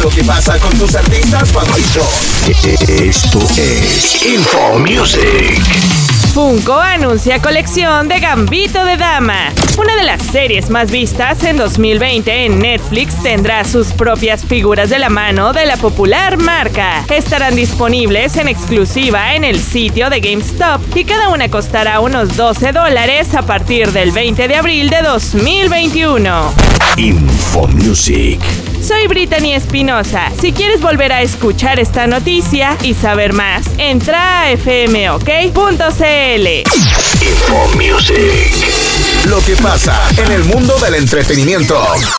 lo que pasa con tus artistas favoritos. Esto es Info Music. Funko anuncia colección de Gambito de Dama. Una de las series más vistas en 2020 en Netflix tendrá sus propias figuras de la mano de la popular marca. Estarán disponibles en exclusiva en el sitio de GameStop y cada una costará unos $12 a partir del 20 de abril de 2021. Info Music. Soy Brittany Espinosa. Si quieres volver a escuchar esta noticia y saber más, entra a fmok.cl. Info Music. Lo que pasa en el mundo del entretenimiento.